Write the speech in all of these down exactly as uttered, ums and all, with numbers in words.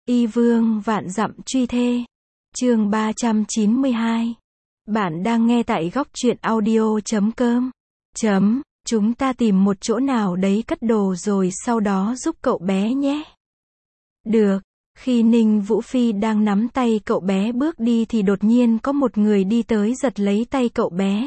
Y vương vạn dặm truy thê. Chương ba trăm chín mươi hai. Bạn đang nghe tại góc truyện audio chấm com. Chấm, chúng ta tìm một chỗ nào đấy cất đồ rồi sau đó giúp cậu bé nhé. Được. Khi Ninh Vũ Phi đang nắm tay cậu bé bước đi thì đột nhiên có một người đi tới giật lấy tay cậu bé.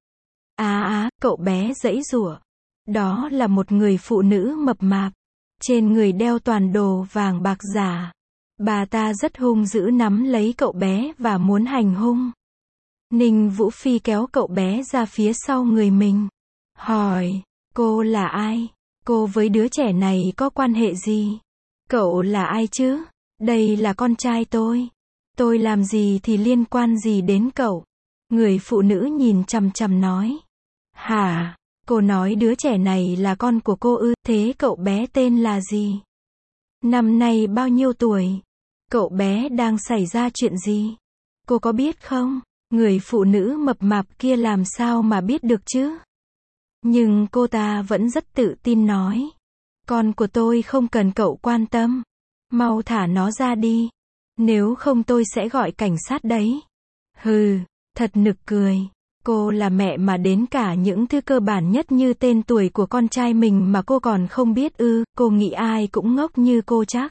Á á, cậu bé giãy giụa. Đó là một người phụ nữ mập mạp. Trên người đeo toàn đồ vàng bạc giả. Bà ta rất hung dữ nắm lấy cậu bé và muốn hành hung. Ninh Vũ Phi kéo cậu bé ra phía sau người mình. Hỏi, cô là ai? Cô với đứa trẻ này có quan hệ gì? Cậu là ai chứ? Đây là con trai tôi. Tôi làm gì thì liên quan gì đến cậu? Người phụ nữ nhìn chằm chằm nói. Hả? Cô nói đứa trẻ này là con của cô ư? Thế cậu bé tên là gì? Năm nay bao nhiêu tuổi? Cậu bé đang xảy ra chuyện gì? Cô có biết không? Người phụ nữ mập mạp kia làm sao mà biết được chứ? Nhưng cô ta vẫn rất tự tin nói. Con của tôi không cần cậu quan tâm. Mau thả nó ra đi. Nếu không tôi sẽ gọi cảnh sát đấy. Hừ, thật nực cười. Cô là mẹ mà đến cả những thứ cơ bản nhất như tên tuổi của con trai mình mà cô còn không biết ư? Cô nghĩ ai cũng ngốc như cô chắc.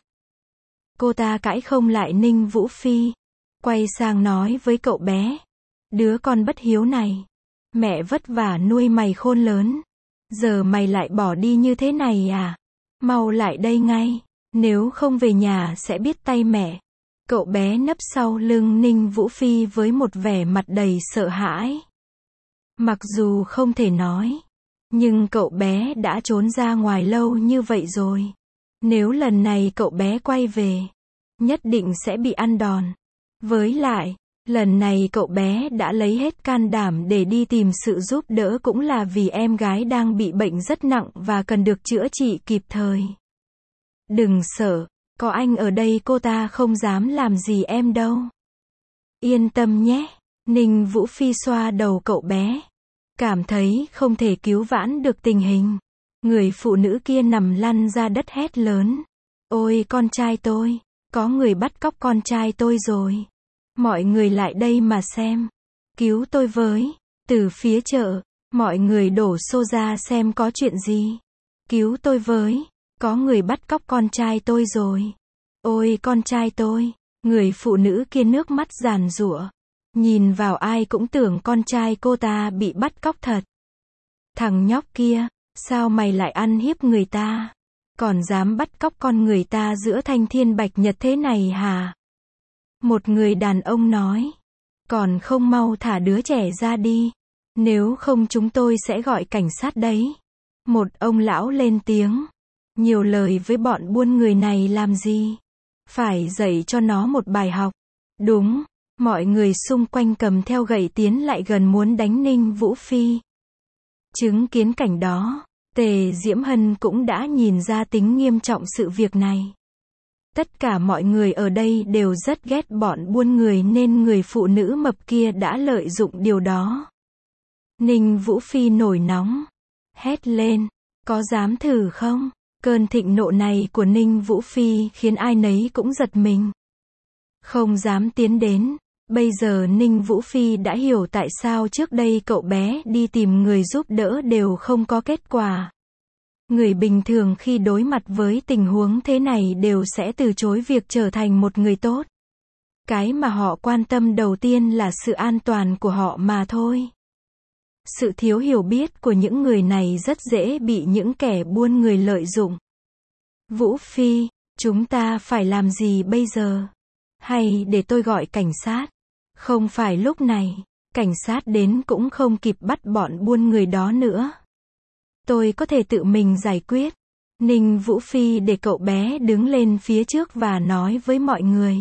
Cô ta cãi không lại Ninh Vũ Phi. Quay sang nói với cậu bé. Đứa con bất hiếu này. Mẹ vất vả nuôi mày khôn lớn. Giờ mày lại bỏ đi như thế này à? Mau lại đây ngay. Nếu không về nhà sẽ biết tay mẹ. Cậu bé nấp sau lưng Ninh Vũ Phi với một vẻ mặt đầy sợ hãi. Mặc dù không thể nói. Nhưng cậu bé đã trốn ra ngoài lâu như vậy rồi. Nếu lần này cậu bé quay về. Nhất định sẽ bị ăn đòn. Với lại, lần này cậu bé đã lấy hết can đảm để đi tìm sự giúp đỡ cũng là vì em gái đang bị bệnh rất nặng và cần được chữa trị kịp thời. Đừng sợ, có anh ở đây cô ta không dám làm gì em đâu. Yên tâm nhé. Ninh Vũ Phi xoa đầu cậu bé. Cảm thấy không thể cứu vãn được tình hình. Người phụ nữ kia nằm lăn ra đất hét lớn. Ôi con trai tôi, có người bắt cóc con trai tôi rồi. Mọi người lại đây mà xem. Cứu tôi với. Từ phía chợ, mọi người đổ xô ra xem có chuyện gì. Cứu tôi với. Có người bắt cóc con trai tôi rồi. Ôi con trai tôi. Người phụ nữ kia nước mắt giàn giụa. Nhìn vào ai cũng tưởng con trai cô ta bị bắt cóc thật. Thằng nhóc kia, sao mày lại ăn hiếp người ta? Còn dám bắt cóc con người ta giữa thanh thiên bạch nhật thế này hả? Một người đàn ông nói. Còn không mau thả đứa trẻ ra đi. Nếu không chúng tôi sẽ gọi cảnh sát đấy. Một ông lão lên tiếng. Nhiều lời với bọn buôn người này làm gì? Phải dạy cho nó một bài học. Đúng. Mọi người xung quanh cầm theo gậy tiến lại gần muốn đánh Ninh Vũ Phi. Chứng kiến cảnh đó, Tề Diễm Hân cũng đã nhìn ra tính nghiêm trọng sự việc này. Tất cả mọi người ở đây đều rất ghét bọn buôn người nên người phụ nữ mập kia đã lợi dụng điều đó. Ninh Vũ Phi nổi nóng. Hét lên. Có dám thử không? Cơn thịnh nộ này của Ninh Vũ Phi khiến ai nấy cũng giật mình. Không dám tiến đến. Bây giờ Ninh Vũ Phi đã hiểu tại sao trước đây cậu bé đi tìm người giúp đỡ đều không có kết quả. Người bình thường khi đối mặt với tình huống thế này đều sẽ từ chối việc trở thành một người tốt. Cái mà họ quan tâm đầu tiên là sự an toàn của họ mà thôi. Sự thiếu hiểu biết của những người này rất dễ bị những kẻ buôn người lợi dụng. Vũ Phi, chúng ta phải làm gì bây giờ? Hay để tôi gọi cảnh sát? Không phải lúc này, cảnh sát đến cũng không kịp bắt bọn buôn người đó nữa. Tôi có thể tự mình giải quyết. Ninh Vũ Phi để cậu bé đứng lên phía trước và nói với mọi người.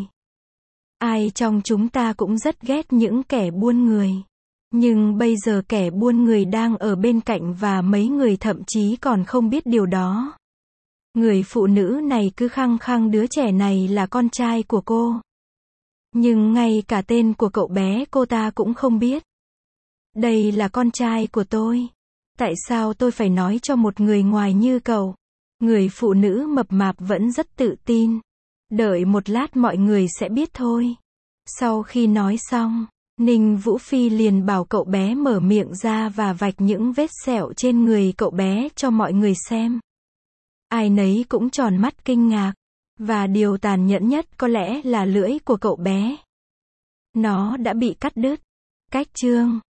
Ai trong chúng ta cũng rất ghét những kẻ buôn người. Nhưng bây giờ kẻ buôn người đang ở bên cạnh và mấy người thậm chí còn không biết điều đó. Người phụ nữ này cứ khăng khăng đứa trẻ này là con trai của cô. Nhưng ngay cả tên của cậu bé cô ta cũng không biết. Đây là con trai của tôi. Tại sao tôi phải nói cho một người ngoài như cậu? Người phụ nữ mập mạp vẫn rất tự tin. Đợi một lát mọi người sẽ biết thôi. Sau khi nói xong, Ninh Vũ Phi liền bảo cậu bé mở miệng ra và vạch những vết sẹo trên người cậu bé cho mọi người xem. Ai nấy cũng tròn mắt kinh ngạc. Và điều tàn nhẫn nhất có lẽ là lưỡi của cậu bé. Nó đã bị cắt đứt. Cách chương